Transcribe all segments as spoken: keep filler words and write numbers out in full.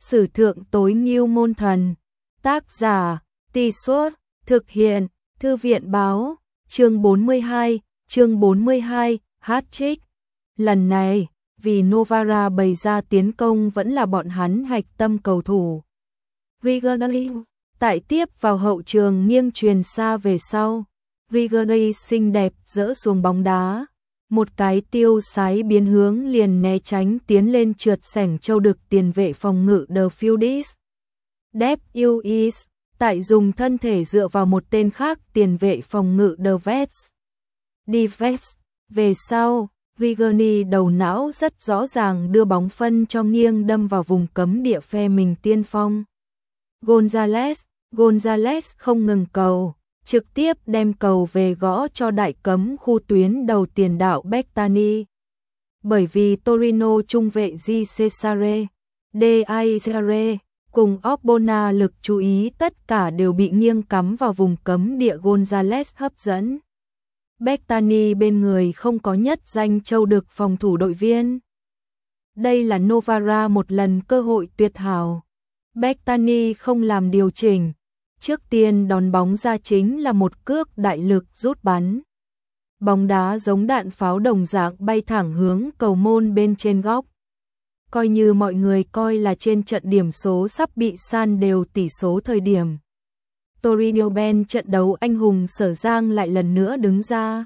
Sử thượng tối ngưu môn thần. Tác giả, Tì Suốt, thực hiện, Thư viện báo, chương bốn mươi hai, chương bốn mươi hai, hat-trick. Lần này, vì Novara bày ra tiến công vẫn là bọn hắn hạch tâm cầu thủ. Rigonali, tại tiếp vào hậu trường nghiêng truyền xa về sau. Rigonali xinh đẹp dỡ xuống bóng đá. Một cái tiêu sái biến hướng liền né tránh tiến lên trượt sảnh châu đực tiền vệ phòng ngự The Fieldis. Dep Uis, tại dùng thân thể dựa vào một tên khác tiền vệ phòng ngự The Vets. Divex, về sau, Rigoni đầu não rất rõ ràng đưa bóng phân cho nghiêng đâm vào vùng cấm địa phe mình tiên phong. Gonzalez, Gonzalez không ngừng cầu, trực tiếp đem cầu về gõ cho đại cấm khu tuyến đầu tiền đạo Bettani. Bởi vì Torino trung vệ Di Cesare, De Aizare cùng Ogbonna lực chú ý tất cả đều bị nghiêng cắm vào vùng cấm địa Gonzalez hấp dẫn. Bettani bên người không có nhất danh châu đực phòng thủ đội viên. Đây là Novara một lần cơ hội tuyệt hảo. Bettani không làm điều chỉnh. Trước tiên đón bóng ra chính là một cước đại lực rút bắn. Bóng đá giống đạn pháo đồng dạng bay thẳng hướng cầu môn bên trên góc. Coi như mọi người coi là trên trận điểm số sắp bị san đều tỷ số thời điểm. Torino Ben trận đấu anh hùng Sở Giang lại lần nữa đứng ra.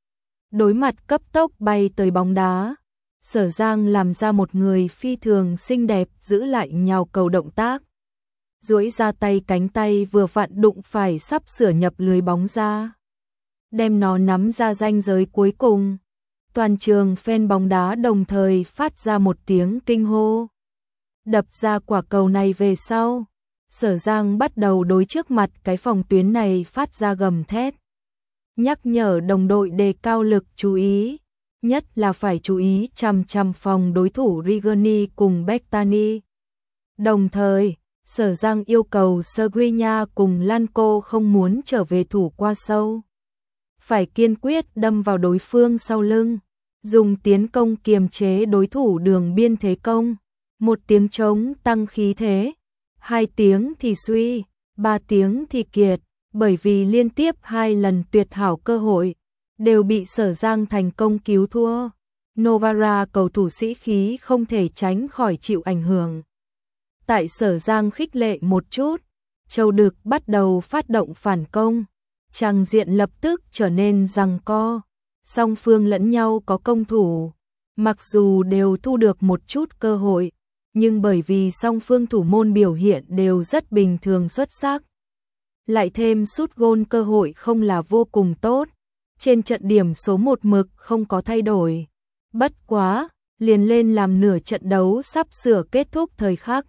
Đối mặt cấp tốc bay tới bóng đá, Sở Giang làm ra một người phi thường xinh đẹp giữ lại nhào cầu động tác. Duỗi ra tay cánh tay vừa vặn đụng phải sắp sửa nhập lưới bóng ra. Đem nó nắm ra ranh giới cuối cùng. Toàn trường fan bóng đá đồng thời phát ra một tiếng kinh hô. Đập ra quả cầu này về sau, Sở Giang bắt đầu đối trước mặt cái phòng tuyến này phát ra gầm thét. Nhắc nhở đồng đội đề cao lực chú ý, nhất là phải chú ý chằm chằm phòng đối thủ Rigoni cùng Bettani. Đồng thời, Sở Giang yêu cầu Skriniar cùng Lanco không muốn trở về thủ qua sâu. Phải kiên quyết đâm vào đối phương sau lưng, dùng tiến công kiềm chế đối thủ đường biên thế công. Một tiếng trống tăng khí thế, hai tiếng thì suy, ba tiếng thì kiệt, bởi vì liên tiếp hai lần tuyệt hảo cơ hội, đều bị Sở Giang thành công cứu thua. Novara cầu thủ sĩ khí không thể tránh khỏi chịu ảnh hưởng. Tại Sở Giang khích lệ một chút, châu đực bắt đầu phát động phản công. Tràng diện lập tức trở nên giằng co. Song phương lẫn nhau có công thủ. Mặc dù đều thu được một chút cơ hội, nhưng bởi vì song phương thủ môn biểu hiện đều rất bình thường xuất sắc. Lại thêm sút gôn cơ hội không là vô cùng tốt. Trên trận điểm số một mực không có thay đổi. Bất quá, liền lên làm nửa trận đấu sắp sửa kết thúc thời khắc.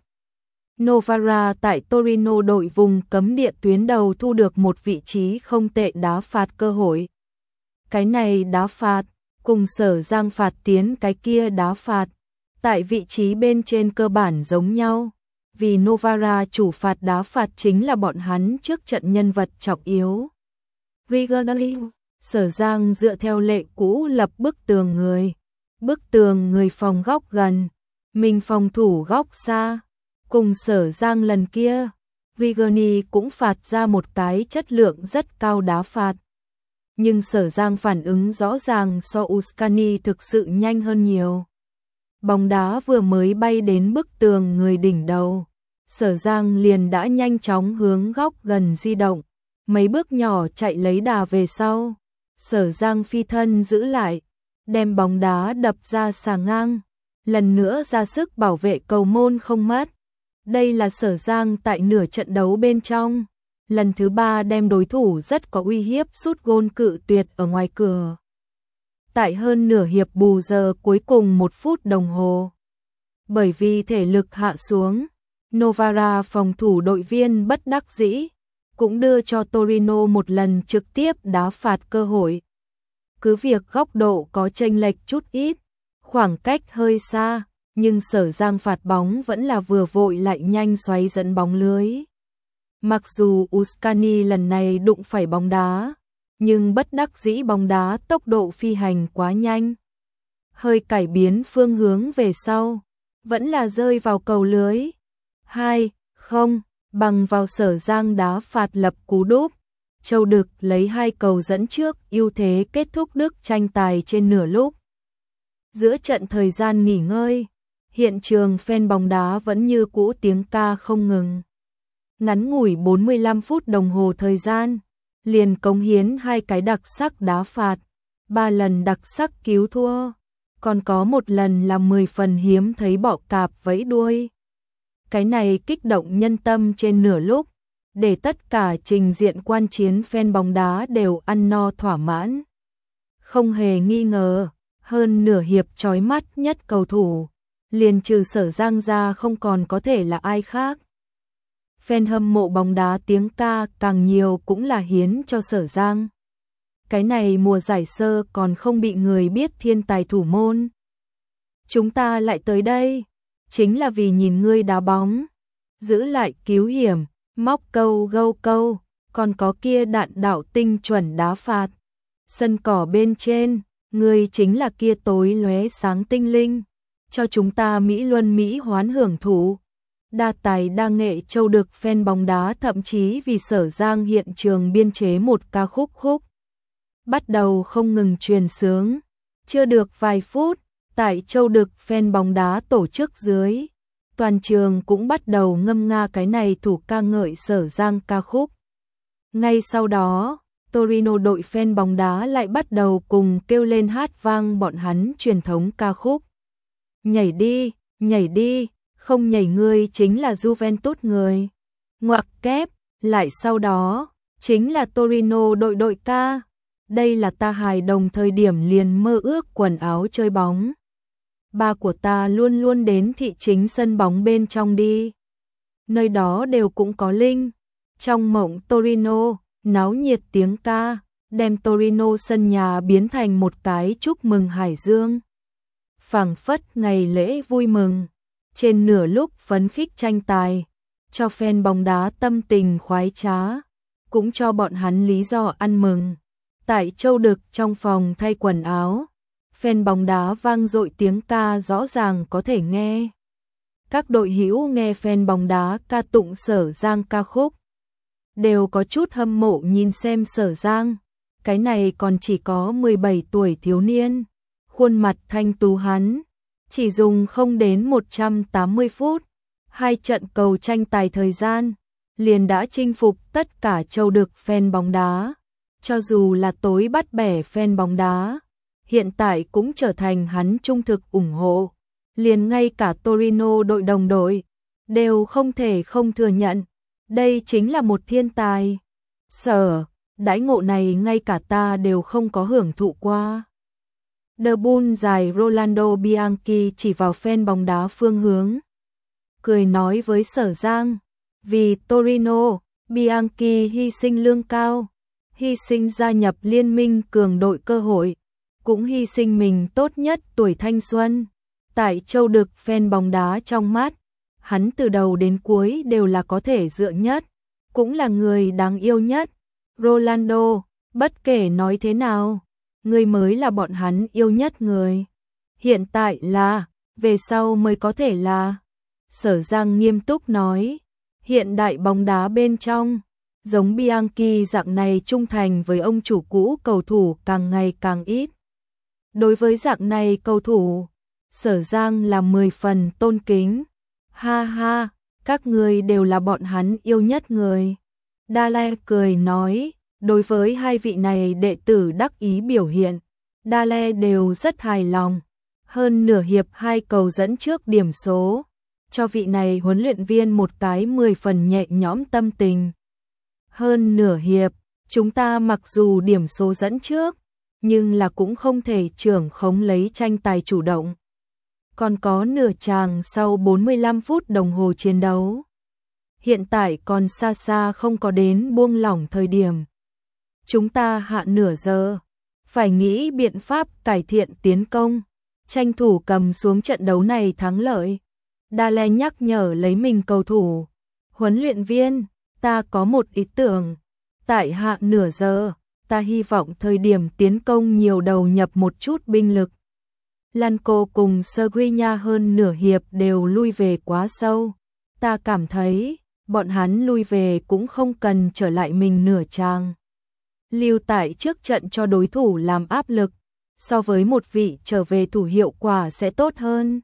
Novara tại Torino đội vùng cấm địa tuyến đầu thu được một vị trí không tệ đá phạt cơ hội. Cái này đá phạt, cùng Sở Giang phạt tiến cái kia đá phạt, tại vị trí bên trên cơ bản giống nhau. Vì Novara chủ phạt đá phạt chính là bọn hắn trước trận nhân vật trọng yếu. Rigonali, Sở Giang dựa theo lệ cũ lập bức tường người. Bức tường người phòng góc gần, mình phòng thủ góc xa. Cùng Sở Giang lần kia, Rigoni cũng phạt ra một cái chất lượng rất cao đá phạt. Nhưng Sở Giang phản ứng rõ ràng so Uscani thực sự nhanh hơn nhiều. Bóng đá vừa mới bay đến bức tường người đỉnh đầu, Sở Giang liền đã nhanh chóng hướng góc gần di động, mấy bước nhỏ chạy lấy đà về sau. Sở Giang phi thân giữ lại, đem bóng đá đập ra xà ngang, lần nữa ra sức bảo vệ cầu môn không mất. Đây là Sở Giang tại nửa trận đấu bên trong, lần thứ ba đem đối thủ rất có uy hiếp sút gôn cự tuyệt ở ngoài cửa. Tại hơn nửa hiệp bù giờ cuối cùng một phút đồng hồ. Bởi vì thể lực hạ xuống, Novara phòng thủ đội viên bất đắc dĩ, cũng đưa cho Torino một lần trực tiếp đá phạt cơ hội. Cứ việc góc độ có chênh lệch chút ít, khoảng cách hơi xa, nhưng Sở Giang phạt bóng vẫn là vừa vội lại nhanh xoáy dẫn bóng lưới. Mặc dù Uscani lần này đụng phải bóng đá, nhưng bất đắc dĩ bóng đá tốc độ phi hành quá nhanh. Hơi cải biến phương hướng về sau, vẫn là rơi vào cầu lưới. hai không, bằng vào Sở Giang đá phạt lập cú đúp. Châu Đực lấy hai cầu dẫn trước, ưu thế kết thúc Đức tranh tài trên nửa lúc. Giữa trận thời gian nghỉ ngơi, hiện trường fan bóng đá vẫn như cũ tiếng ca không ngừng. Ngắn ngủi bốn mươi lăm phút đồng hồ thời gian, liền cống hiến hai cái đặc sắc đá phạt, ba lần đặc sắc cứu thua, còn có một lần là mười phần hiếm thấy bọ cạp vẫy đuôi. Cái này kích động nhân tâm trên nửa lúc, để tất cả trình diện quan chiến fan bóng đá đều ăn no thỏa mãn. Không hề nghi ngờ, hơn nửa hiệp chói mắt nhất cầu thủ, liền trừ Sở Giang ra không còn có thể là ai khác. Fan hâm mộ bóng đá tiếng ca càng nhiều cũng là hiến cho Sở Giang. Cái này mùa giải sơ còn không bị người biết thiên tài thủ môn. Chúng ta lại tới đây, chính là vì nhìn ngươi đá bóng, giữ lại cứu hiểm, móc câu gâu câu, còn có kia đạn đạo tinh chuẩn đá phạt. Sân cỏ bên trên, ngươi chính là kia tối lóe sáng tinh linh, cho chúng ta Mỹ Luân Mỹ hoán hưởng thụ. Đa tài đa nghệ Châu Đực fan bóng đá thậm chí vì Sở Giang hiện trường biên chế một ca khúc khúc. Bắt đầu không ngừng truyền sướng. Chưa được vài phút, tại Châu Đực fan bóng đá tổ chức dưới, toàn trường cũng bắt đầu ngâm nga cái này thủ ca ngợi Sở Giang ca khúc. Ngay sau đó, Torino đội fan bóng đá lại bắt đầu cùng kêu lên hát vang bọn hắn truyền thống ca khúc. Nhảy đi, nhảy đi, không nhảy ngươi chính là Juventus người. Ngoặc kép, lại sau đó, chính là Torino đội đội ca. Đây là ta hài đồng thời điểm liền mơ ước quần áo chơi bóng. Ba của ta luôn luôn đến thị chính sân bóng bên trong đi. Nơi đó đều cũng có linh. Trong mộng Torino, náo nhiệt tiếng ca, đem Torino sân nhà biến thành một cái chúc mừng hải dương. Phảng phất ngày lễ vui mừng. Trên nửa lúc phấn khích tranh tài, cho fan bóng đá tâm tình khoái trá, cũng cho bọn hắn lý do ăn mừng. Tại Châu Đực trong phòng thay quần áo, fan bóng đá vang dội tiếng ca rõ ràng có thể nghe. Các đội hữu nghe fan bóng đá ca tụng Sở Giang ca khúc, đều có chút hâm mộ nhìn xem Sở Giang, cái này còn chỉ có mười bảy tuổi thiếu niên, khuôn mặt thanh tú hắn, chỉ dùng không đến một trăm tám mươi phút, hai trận cầu tranh tài thời gian, liền đã chinh phục tất cả Châu Đực fan bóng đá. Cho dù là tối bắt bẻ fan bóng đá, hiện tại cũng trở thành hắn trung thực ủng hộ. Liền ngay cả Torino đội đồng đội, đều không thể không thừa nhận. Đây chính là một thiên tài. Sở, đãi ngộ này ngay cả ta đều không có hưởng thụ qua. The Bull dài Rolando Bianchi chỉ vào fan bóng đá phương hướng. Cười nói với Sở Giang, vì Torino, Bianchi hy sinh lương cao, hy sinh gia nhập liên minh cường đội cơ hội, cũng hy sinh mình tốt nhất tuổi thanh xuân. Tại Châu Đực fan bóng đá trong mắt, hắn từ đầu đến cuối đều là có thể dựa nhất, cũng là người đáng yêu nhất. Rolando, bất kể nói thế nào, người mới là bọn hắn yêu nhất người. Hiện tại là, về sau mới có thể là. Sở Giang nghiêm túc nói, hiện đại bóng đá bên trong, giống Bianchi dạng này trung thành với ông chủ cũ cầu thủ càng ngày càng ít. Đối với dạng này cầu thủ, Sở Giang là mười phần tôn kính. Ha ha, các người đều là bọn hắn yêu nhất người. Dale cười nói, đối với hai vị này đệ tử đắc ý biểu hiện, Dale đều rất hài lòng. Hơn nửa hiệp hai cầu dẫn trước điểm số, cho vị này huấn luyện viên một cái mười phần nhẹ nhõm tâm tình. Hơn nửa hiệp, chúng ta mặc dù điểm số dẫn trước, nhưng là cũng không thể trưởng khống lấy tranh tài chủ động. Còn có nửa chàng sau bốn mươi lăm phút đồng hồ chiến đấu. Hiện tại còn xa xa không có đến buông lỏng thời điểm. Chúng ta hạ nửa giờ, phải nghĩ biện pháp cải thiện tiến công, tranh thủ cầm xuống trận đấu này thắng lợi. Dale nhắc nhở lấy mình cầu thủ. Huấn luyện viên, ta có một ý tưởng. Tại hạ nửa giờ, ta hy vọng thời điểm tiến công nhiều đầu nhập một chút binh lực. Lanco cùng Skriniar hơn nửa hiệp đều lui về quá sâu. ta cảm thấy, bọn hắn lui về cũng không cần trở lại mình nửa chàng. Lưu tại trước trận cho đối thủ làm áp lực, so với một vị trở về thủ hiệu quả sẽ tốt hơn.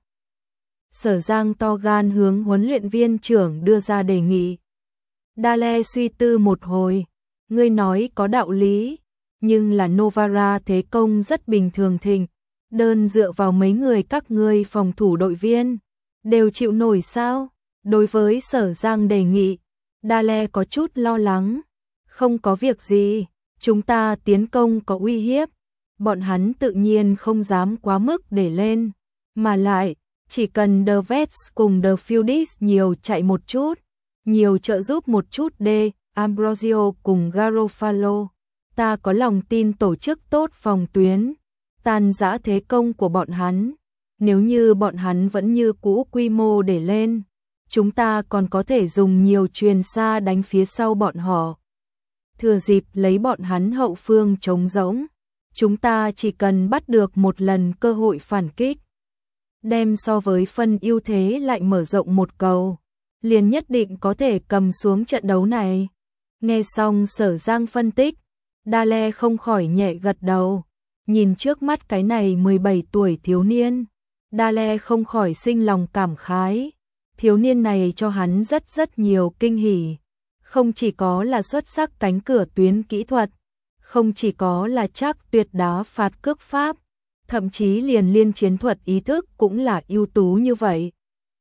Sở Giang to gan hướng huấn luyện viên trưởng đưa ra đề nghị. Dale suy tư một hồi, ngươi nói có đạo lý, nhưng là Novara thế công rất bình thường thịnh, đơn dựa vào mấy người các ngươi phòng thủ đội viên, đều chịu nổi sao? Đối với Sở Giang đề nghị, Dale có chút lo lắng, không có việc gì, chúng ta tiến công có uy hiếp, bọn hắn tự nhiên không dám quá mức để lên, mà lại, chỉ cần The Vets cùng The Fields nhiều chạy một chút, nhiều trợ giúp một chút De Ambrosio cùng Garofalo, ta có lòng tin tổ chức tốt phòng tuyến, tan rã thế công của bọn hắn. Nếu như bọn hắn vẫn như cũ quy mô để lên, chúng ta còn có thể dùng nhiều truyền xa đánh phía sau bọn họ. Thừa dịp lấy bọn hắn hậu phương trống rỗng, chúng ta chỉ cần bắt được một lần cơ hội phản kích, đem so với phân ưu thế lại mở rộng một cầu, liền nhất định có thể cầm xuống trận đấu này. Nghe xong Sở Giang phân tích, Dale không khỏi nhẹ gật đầu, nhìn trước mắt cái này mười bảy tuổi thiếu niên, Dale không khỏi sinh lòng cảm khái, thiếu niên này cho hắn rất rất nhiều kinh hỉ, không chỉ có là xuất sắc cánh cửa tuyến kỹ thuật, không chỉ có là chắc tuyệt đá phạt cước pháp, thậm chí liền liên chiến thuật ý thức cũng là ưu tú như vậy.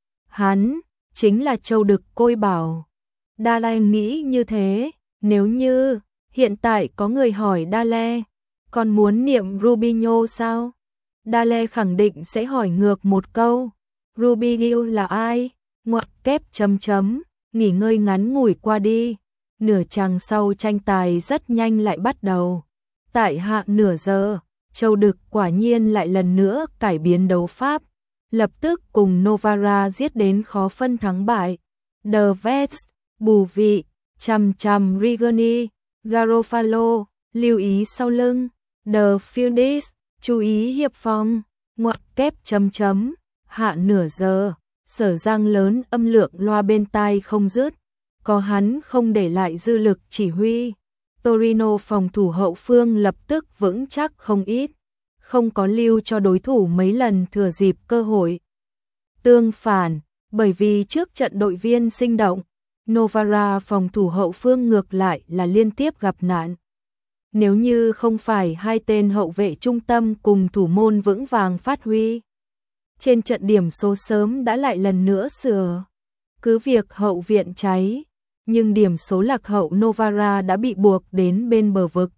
Hắn chính là châu đực côi bảo. Dale nghĩ như thế, nếu như hiện tại có người hỏi Dale, còn muốn niệm Rubinho sao? Dale khẳng định sẽ hỏi ngược một câu, Rubinho là ai? Ngoặc kép chấm chấm, nghỉ ngơi ngắn ngủi qua đi. Nửa chàng sau tranh tài rất nhanh lại bắt đầu. Tại hạ nửa giờ, châu đực quả nhiên lại lần nữa cải biến đấu pháp, lập tức cùng Novara giết đến khó phân thắng bại. The Vets, bù vị, chằm chằm Rigoni, Garofalo, lưu ý sau lưng, The Fields, chú ý hiệp phòng, ngoặc kép chấm chấm, hạ nửa giờ, Sở Giang lớn âm lượng loa bên tai không dứt, có hắn không để lại dư lực chỉ huy. Torino phòng thủ hậu phương lập tức vững chắc không ít, không có lưu cho đối thủ mấy lần thừa dịp cơ hội. Tương phản, bởi vì trước trận đội viên sinh động, Novara phòng thủ hậu phương ngược lại là liên tiếp gặp nạn. Nếu như không phải hai tên hậu vệ trung tâm cùng thủ môn vững vàng phát huy, trên trận điểm số sớm đã lại lần nữa sửa. Cứ việc hậu viện cháy, nhưng điểm số lạc hậu Novara đã bị buộc đến bên bờ vực.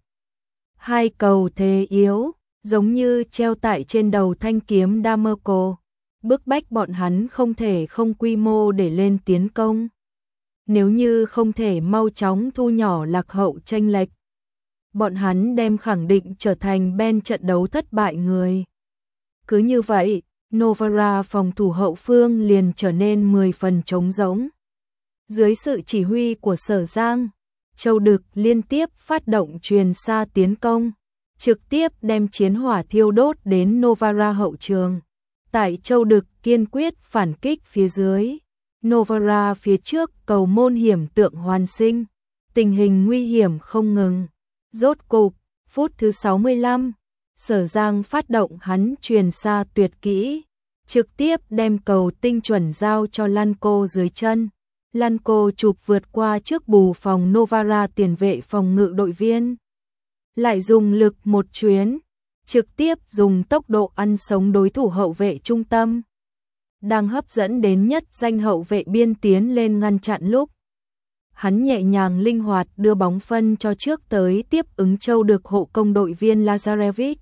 Hai cầu thế yếu, giống như treo tại trên đầu thanh kiếm Damerco, bức bách bọn hắn không thể không quy mô để lên tiến công. Nếu như không thể mau chóng thu nhỏ lạc hậu chênh lệch, bọn hắn đem khẳng định trở thành bên trận đấu thất bại người. Cứ như vậy, Novara phòng thủ hậu phương liền trở nên mười phần trống rỗng. Dưới sự chỉ huy của Sở Giang, châu đực liên tiếp phát động truyền xa tiến công, trực tiếp đem chiến hỏa thiêu đốt đến Novara hậu trường. Tại châu đực kiên quyết phản kích phía dưới, Novara phía trước cầu môn hiểm tượng hoàn sinh, tình hình nguy hiểm không ngừng. Rốt cục, phút thứ sáu mươi lăm, Sở Giang phát động hắn truyền xa tuyệt kỹ, trực tiếp đem cầu tinh chuẩn giao cho Lanco dưới chân. Lanco chụp vượt qua trước bù phòng Novara tiền vệ phòng ngự đội viên. Lại dùng lực một chuyến, trực tiếp dùng tốc độ ăn sống đối thủ hậu vệ trung tâm. Đang hấp dẫn đến nhất danh hậu vệ biên tiến lên ngăn chặn lúc. Hắn nhẹ nhàng linh hoạt đưa bóng phân cho trước tới tiếp ứng châu được hộ công đội viên Lazarevic.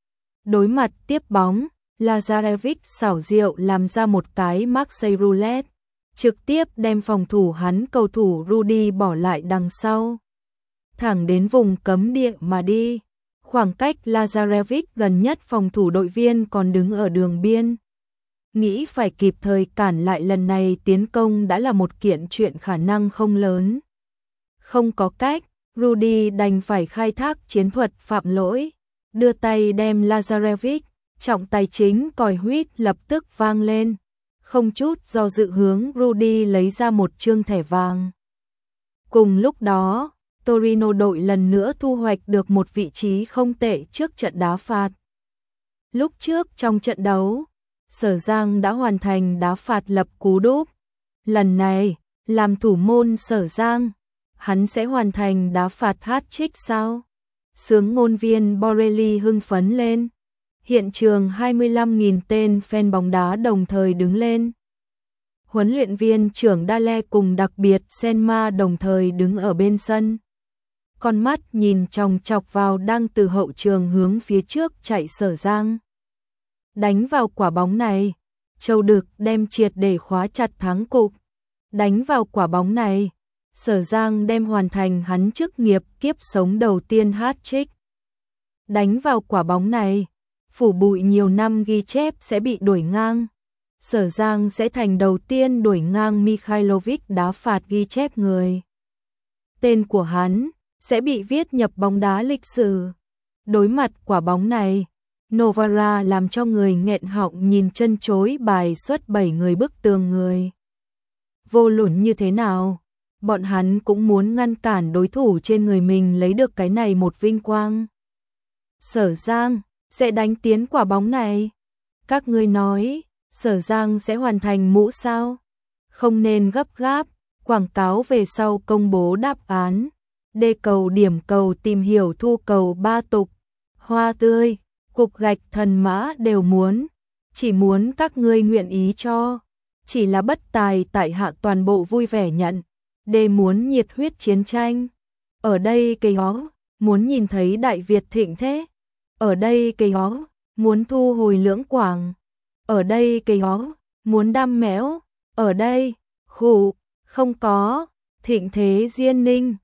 Đối mặt tiếp bóng, Lazarevic xảo diệu làm ra một cái Marseille roulette, trực tiếp đem phòng thủ hắn cầu thủ Rudy bỏ lại đằng sau. Thẳng đến vùng cấm địa mà đi, khoảng cách Lazarevic gần nhất phòng thủ đội viên còn đứng ở đường biên. Nghĩ phải kịp thời cản lại lần này tiến công đã là một kiện chuyện khả năng không lớn. Không có cách, Rudy đành phải khai thác chiến thuật phạm lỗi, đưa tay đem Lazarevic, trọng tài chính còi huýt lập tức vang lên. không chút do dự hướng Rudy lấy ra một trương thẻ vàng. Cùng lúc đó, Torino đội lần nữa thu hoạch được một vị trí không tệ trước trận đá phạt. Lúc trước trong trận đấu, Sở Giang đã hoàn thành đá phạt lập cú đúp. Lần này, làm thủ môn Sở Giang, hắn sẽ hoàn thành đá phạt hat-trick sao? Sướng ngôn viên Borelli hưng phấn lên. Hiện trường hai mươi lăm nghìn tên fan bóng đá đồng thời đứng lên. Huấn luyện viên trưởng Dale cùng đặc biệt Senma đồng thời đứng ở bên sân. Con mắt nhìn chòng chọc vào đang từ hậu trường hướng phía trước chạy Sở Giang. Đánh vào quả bóng này, Châu Đực đem triệt để khóa chặt thắng cục. Đánh vào quả bóng này, Sở Giang đem hoàn thành hắn chức nghiệp kiếp sống đầu tiên hat-trick. Đánh vào quả bóng này, phủ bụi nhiều năm ghi chép sẽ bị đuổi ngang. Sở Giang sẽ thành đầu tiên đuổi ngang Mikhailovic đá phạt ghi chép người. Tên của hắn sẽ bị viết nhập bóng đá lịch sử. Đối mặt quả bóng này, Novara làm cho người nghẹn họng nhìn chân chối bài xuất bảy người bức tường người. Vô luận như thế nào, bọn hắn cũng muốn ngăn cản đối thủ trên người mình lấy được cái này một vinh quang. Sở Giang sẽ đánh tiến quả bóng này. Các ngươi nói, Sở Giang sẽ hoàn thành mũ sao? Không nên gấp gáp, quảng cáo về sau công bố đáp án. Đề cầu điểm cầu tìm hiểu thu cầu ba tục, hoa tươi, cục gạch thần mã đều muốn. Chỉ muốn các ngươi nguyện ý cho. Chỉ là bất tài tại hạ toàn bộ vui vẻ nhận. Đề muốn nhiệt huyết chiến tranh. Ở đây cây hó, muốn nhìn thấy Đại Việt thịnh thế. Ở đây cây hó, muốn thu hồi lưỡng quảng. Ở đây cây hó, muốn đam méo. Ở đây, khủ, không có, thịnh thế diên ninh.